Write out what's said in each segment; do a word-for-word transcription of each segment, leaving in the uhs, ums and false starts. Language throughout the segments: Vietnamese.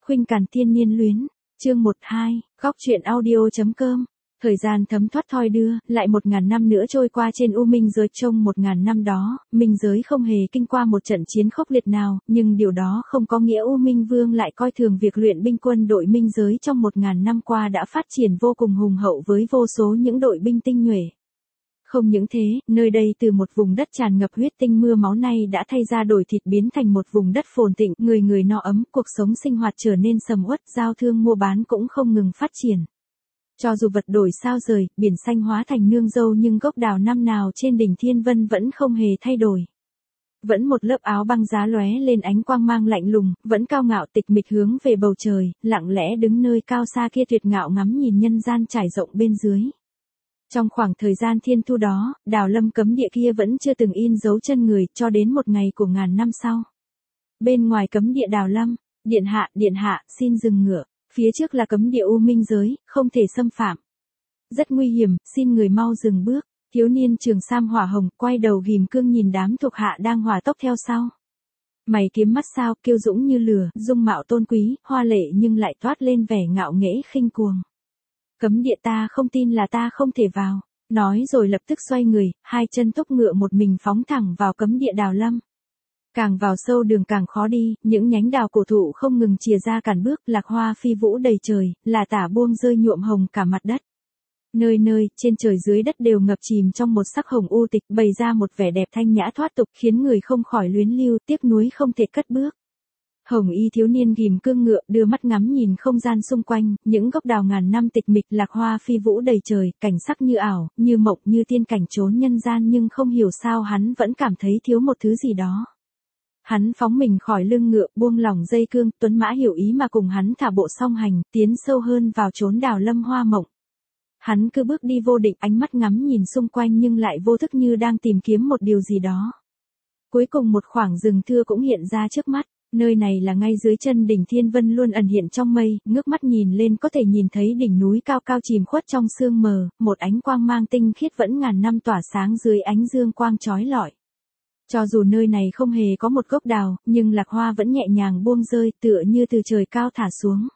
Khuynh Càn Thiên Niên Luyến, chương một hai, góc truyện audio.com. Thời gian thấm thoát thoi đưa, lại một ngàn năm nữa trôi qua trên U Minh giới. Trong một ngàn năm đó, Minh giới không hề kinh qua một trận chiến khốc liệt nào, nhưng điều đó không có nghĩa U Minh Vương lại coi thường việc luyện binh. Quân đội Minh giới trong một ngàn năm qua đã phát triển vô cùng hùng hậu với vô số những đội binh tinh nhuệ. Không những thế, nơi đây từ một vùng đất tràn ngập huyết tinh mưa máu nay đã thay ra đổi thịt biến thành một vùng đất phồn thịnh, người người no ấm, cuộc sống sinh hoạt trở nên sầm uất, giao thương mua bán cũng không ngừng phát triển. Cho dù vật đổi sao rời, biển xanh hóa thành nương dâu nhưng gốc đào năm nào trên đỉnh Thiên Vân vẫn không hề thay đổi. Vẫn một lớp áo băng giá lóe lên ánh quang mang lạnh lùng, vẫn cao ngạo tịch mịch hướng về bầu trời, lặng lẽ đứng nơi cao xa kia tuyệt ngạo ngắm nhìn nhân gian trải rộng bên dưới. Trong khoảng thời gian thiên thu đó, Đào Lâm cấm địa kia vẫn chưa từng in dấu chân người, cho đến một ngày của ngàn năm sau. Bên ngoài cấm địa Đào Lâm, điện hạ, điện hạ, xin dừng ngựa, phía trước là cấm địa U Minh giới, không thể xâm phạm. Rất nguy hiểm, xin người mau dừng bước. Thiếu niên trường sam hỏa hồng, quay đầu ghim cương nhìn đám thuộc hạ đang hỏa tốc theo sau. Mày kiếm mắt sao, kiêu dũng như lửa, dung mạo tôn quý, hoa lệ nhưng lại toát lên vẻ ngạo nghễ khinh cuồng. Cấm địa ta không tin là ta không thể vào, nói rồi lập tức xoay người, hai chân thúc ngựa một mình phóng thẳng vào cấm địa Đào Lâm. Càng vào sâu đường càng khó đi, những nhánh đào cổ thụ không ngừng chìa ra cản bước, lạc hoa phi vũ đầy trời, là tả buông rơi nhuộm hồng cả mặt đất. Nơi nơi, trên trời dưới đất đều ngập chìm trong một sắc hồng u tịch, bày ra một vẻ đẹp thanh nhã thoát tục, khiến người không khỏi luyến lưu, tiếc nuối không thể cất bước. Hồng y thiếu niên ghim cương ngựa, đưa mắt ngắm nhìn không gian xung quanh, những gốc đào ngàn năm tịch mịch, lạc hoa phi vũ đầy trời, cảnh sắc như ảo, như mộng, như tiên cảnh trốn nhân gian, nhưng không hiểu sao hắn vẫn cảm thấy thiếu một thứ gì đó. Hắn phóng mình khỏi lưng ngựa, buông lỏng dây cương, tuấn mã hiểu ý mà cùng hắn thả bộ song hành, tiến sâu hơn vào chốn Đào Lâm hoa mộng. Hắn cứ bước đi vô định, ánh mắt ngắm nhìn xung quanh nhưng lại vô thức như đang tìm kiếm một điều gì đó. Cuối cùng một khoảng rừng thưa cũng hiện ra trước mắt. Nơi này là ngay dưới chân đỉnh Thiên Vân luôn ẩn hiện trong mây, ngước mắt nhìn lên có thể nhìn thấy đỉnh núi cao cao chìm khuất trong sương mờ, một ánh quang mang tinh khiết vẫn ngàn năm tỏa sáng dưới ánh dương quang chói lọi. Cho dù nơi này không hề có một gốc đào, nhưng lạc hoa vẫn nhẹ nhàng buông rơi, tựa như từ trời cao thả xuống.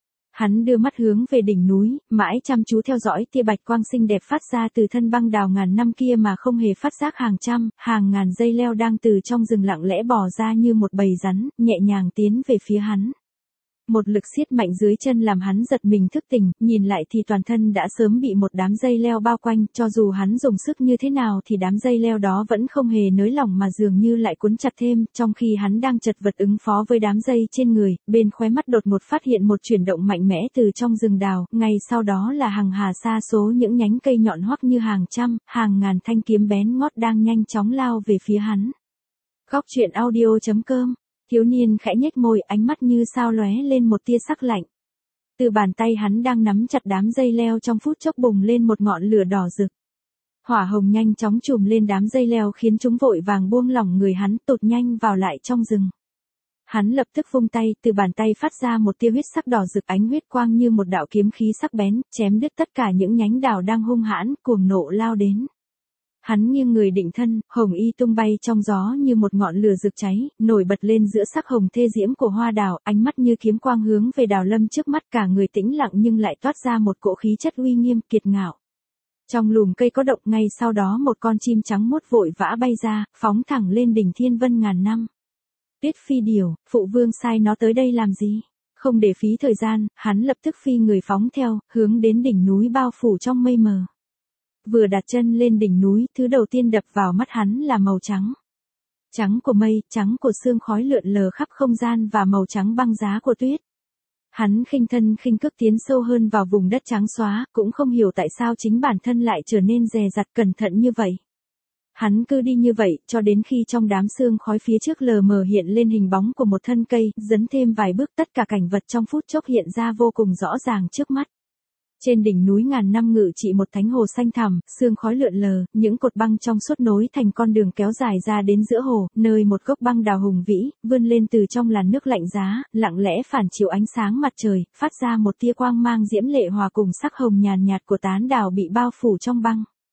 Hắn đưa mắt hướng về đỉnh núi, mãi chăm chú theo dõi tia bạch quang xinh đẹp phát ra từ thân băng đào ngàn năm kia mà không hề phát giác hàng trăm, hàng ngàn dây leo đang từ trong rừng lặng lẽ bò ra như một bầy rắn, nhẹ nhàng tiến về phía hắn. Một lực siết mạnh dưới chân làm hắn giật mình thức tỉnh, nhìn lại thì toàn thân đã sớm bị một đám dây leo bao quanh, cho dù hắn dùng sức như thế nào thì đám dây leo đó vẫn không hề nới lỏng mà dường như lại cuốn chặt thêm, trong khi hắn đang chật vật ứng phó với đám dây trên người, bên khóe mắt đột ngột phát hiện một chuyển động mạnh mẽ từ trong rừng đào, ngay sau đó là hàng hà sa số những nhánh cây nhọn hoắt như hàng trăm, hàng ngàn thanh kiếm bén ngót đang nhanh chóng lao về phía hắn. Góc truyện audio.com. Thiếu niên khẽ nhếch môi, ánh mắt như sao lóe lên một tia sắc lạnh. Từ bàn tay hắn đang nắm chặt đám dây leo trong phút chốc bùng lên một ngọn lửa đỏ rực. Hỏa hồng nhanh chóng trùm lên đám dây leo khiến chúng vội vàng buông lỏng người hắn, tụt nhanh vào lại trong rừng. Hắn lập tức vung tay, từ bàn tay phát ra một tia huyết sắc đỏ rực, ánh huyết quang như một đạo kiếm khí sắc bén, chém đứt tất cả những nhánh đào đang hung hãn, cuồng nộ lao đến. Hắn nghiêng người định thân, hồng y tung bay trong gió như một ngọn lửa rực cháy, nổi bật lên giữa sắc hồng thê diễm của hoa đào, ánh mắt như kiếm quang hướng về Đào Lâm trước mắt, cả người tĩnh lặng nhưng lại toát ra một cỗ khí chất uy nghiêm kiệt ngạo. Trong lùm cây có động, ngay sau đó một con chim trắng muốt vội vã bay ra, phóng thẳng lên đỉnh Thiên Vân ngàn năm. Tuyết Phi Điểu, phụ vương sai nó tới đây làm gì? Không để phí thời gian, hắn lập tức phi người phóng theo, hướng đến đỉnh núi bao phủ trong mây mờ. Vừa đặt chân lên đỉnh núi, thứ đầu tiên đập vào mắt hắn là màu trắng. Trắng của mây, trắng của sương khói lượn lờ khắp không gian và màu trắng băng giá của tuyết. Hắn khinh thân khinh cước tiến sâu hơn vào vùng đất trắng xóa, cũng không hiểu tại sao chính bản thân lại trở nên dè dặt cẩn thận như vậy. Hắn cứ đi như vậy, cho đến khi trong đám sương khói phía trước lờ mờ hiện lên hình bóng của một thân cây, dấn thêm vài bước tất cả cảnh vật trong phút chốc hiện ra vô cùng rõ ràng trước mắt. Trên đỉnh núi ngàn năm ngự trị một thánh hồ xanh thẳm, sương khói lượn lờ, những cột băng trong suốt nối thành con đường kéo dài ra đến giữa hồ, nơi một gốc băng đào hùng vĩ, vươn lên từ trong làn nước lạnh giá, lặng lẽ phản chiếu ánh sáng mặt trời, phát ra một tia quang mang diễm lệ hòa cùng sắc hồng nhàn nhạt của tán đào bị bao phủ trong băng.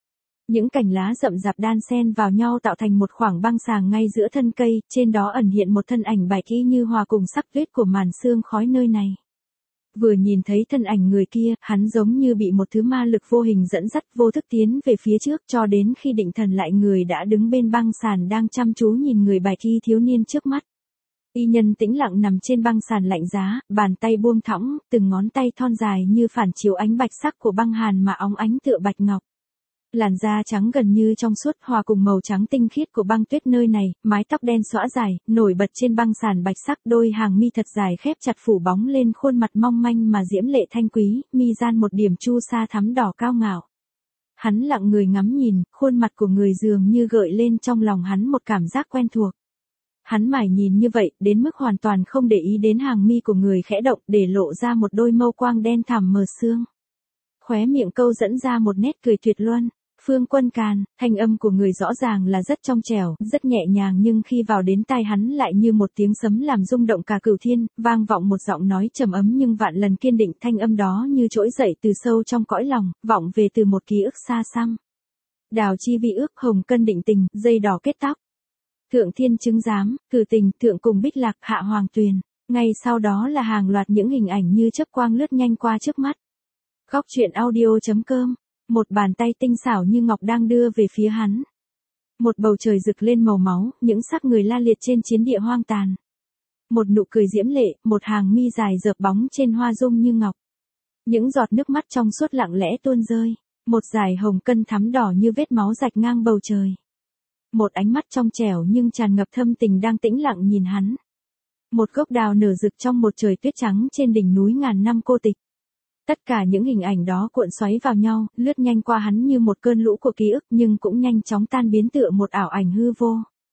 Những cành lá rậm rạp đan xen vào nhau tạo thành một khoảng băng sàng ngay giữa thân cây, trên đó ẩn hiện một thân ảnh bạch y như hòa cùng sắc tuyết của màn sương khói nơi này. Vừa nhìn thấy thân ảnh người kia, hắn giống như bị một thứ ma lực vô hình dẫn dắt vô thức tiến về phía trước, cho đến khi định thần lại người đã đứng bên băng sàn đang chăm chú nhìn người bạch y thiếu niên trước mắt. Y nhân tĩnh lặng nằm trên băng sàn lạnh giá, bàn tay buông thõng, từng ngón tay thon dài như phản chiếu ánh bạch sắc của băng hàn mà óng ánh tựa bạch ngọc. Làn da trắng gần như trong suốt hòa cùng màu trắng tinh khiết của băng tuyết nơi này, mái tóc đen xõa dài, nổi bật trên băng sàn bạch sắc, đôi hàng mi thật dài khép chặt phủ bóng lên khuôn mặt mong manh mà diễm lệ thanh quý, mi gian một điểm chu sa thắm đỏ cao ngạo. Hắn lặng người ngắm nhìn, khuôn mặt của người dường như gợi lên trong lòng hắn một cảm giác quen thuộc. Hắn mải nhìn như vậy, đến mức hoàn toàn không để ý đến hàng mi của người khẽ động, để lộ ra một đôi mâu quang đen thẳm mờ sương. Khóe miệng câu dẫn ra một nét cười tuyệt luân. Phương Quân Càn, thanh âm của người rõ ràng là rất trong trẻo, rất nhẹ nhàng, nhưng khi vào đến tai hắn lại như một tiếng sấm làm rung động cả cửu thiên, vang vọng một giọng nói trầm ấm nhưng vạn lần kiên định, thanh âm đó như trỗi dậy từ sâu trong cõi lòng, vọng về từ một ký ức xa xăm. Đào chi vi ước, hồng cân định tình, dây đỏ kết tóc. Thượng thiên chứng giám, cử tình, thượng cùng bích lạc, hạ hoàng tuyền. Ngay sau đó là hàng loạt những hình ảnh như chớp quang lướt nhanh qua trước mắt. Góc truyện audio chấm com. Một bàn tay tinh xảo như ngọc đang đưa về phía hắn. Một bầu trời rực lên màu máu, những xác người la liệt trên chiến địa hoang tàn. Một nụ cười diễm lệ, một hàng mi dài dợp bóng trên hoa dung như ngọc. Những giọt nước mắt trong suốt lặng lẽ tuôn rơi. Một dải hồng cân thắm đỏ như vết máu rạch ngang bầu trời. Một ánh mắt trong trẻo nhưng tràn ngập thâm tình đang tĩnh lặng nhìn hắn. Một gốc đào nở rực trong một trời tuyết trắng trên đỉnh núi ngàn năm cô tịch. Tất cả những hình ảnh đó cuộn xoáy vào nhau, lướt nhanh qua hắn như một cơn lũ của ký ức nhưng cũng nhanh chóng tan biến tựa một ảo ảnh hư vô.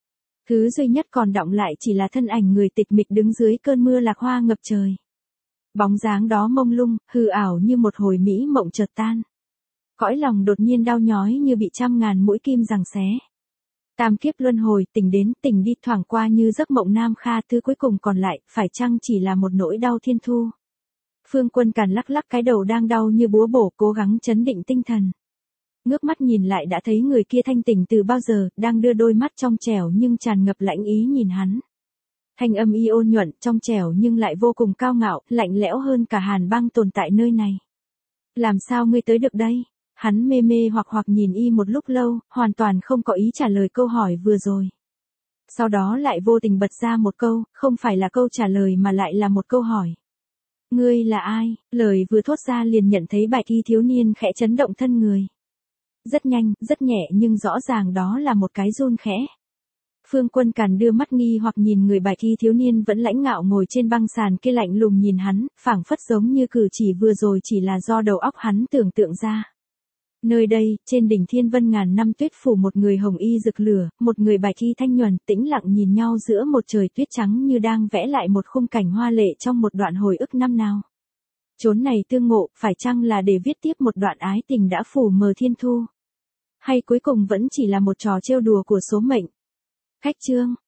Thứ duy nhất còn đọng lại chỉ là thân ảnh người tịch mịch đứng dưới cơn mưa lạc hoa ngập trời. Bóng dáng đó mông lung, hư ảo như một hồi mỹ mộng chợt tan. Cõi lòng đột nhiên đau nhói như bị trăm ngàn mũi kim giằng xé. Tam kiếp luân hồi, tỉnh đến, tỉnh đi, thoảng qua như giấc mộng nam kha, thứ cuối cùng còn lại, phải chăng chỉ là một nỗi đau thiên thu. Phương Quân Càn lắc lắc cái đầu đang đau như búa bổ, cố gắng trấn định tinh thần. Ngước mắt nhìn lại đã thấy người kia thanh tỉnh từ bao giờ, đang đưa đôi mắt trong trẻo nhưng tràn ngập lãnh ý nhìn hắn. Thanh âm y ôn nhuận, trong trẻo nhưng lại vô cùng cao ngạo, lạnh lẽo hơn cả hàn băng tồn tại nơi này. Làm sao ngươi tới được đây? Hắn mê mê hoặc hoặc nhìn y một lúc lâu, hoàn toàn không có ý trả lời câu hỏi vừa rồi. Sau đó lại vô tình bật ra một câu, không phải là câu trả lời mà lại là một câu hỏi. Ngươi là ai? Lời vừa thốt ra liền nhận thấy bạch y thiếu niên khẽ chấn động thân người. Rất nhanh, rất nhẹ nhưng rõ ràng đó là một cái run khẽ. Phương Quân Càn đưa mắt nghi hoặc nhìn người bạch y thiếu niên vẫn lãnh ngạo ngồi trên băng sàn kia lạnh lùng nhìn hắn, phảng phất giống như cử chỉ vừa rồi chỉ là do đầu óc hắn tưởng tượng ra. Nơi đây, trên đỉnh thiên vân ngàn năm tuyết phủ, một người hồng y rực lửa, một người bạch y thanh nhuần, tĩnh lặng nhìn nhau giữa một trời tuyết trắng như đang vẽ lại một khung cảnh hoa lệ trong một đoạn hồi ức năm nào. Chốn này tương ngộ, phải chăng là để viết tiếp một đoạn ái tình đã phủ mờ thiên thu? Hay cuối cùng vẫn chỉ là một trò trêu đùa của số mệnh? Khách chương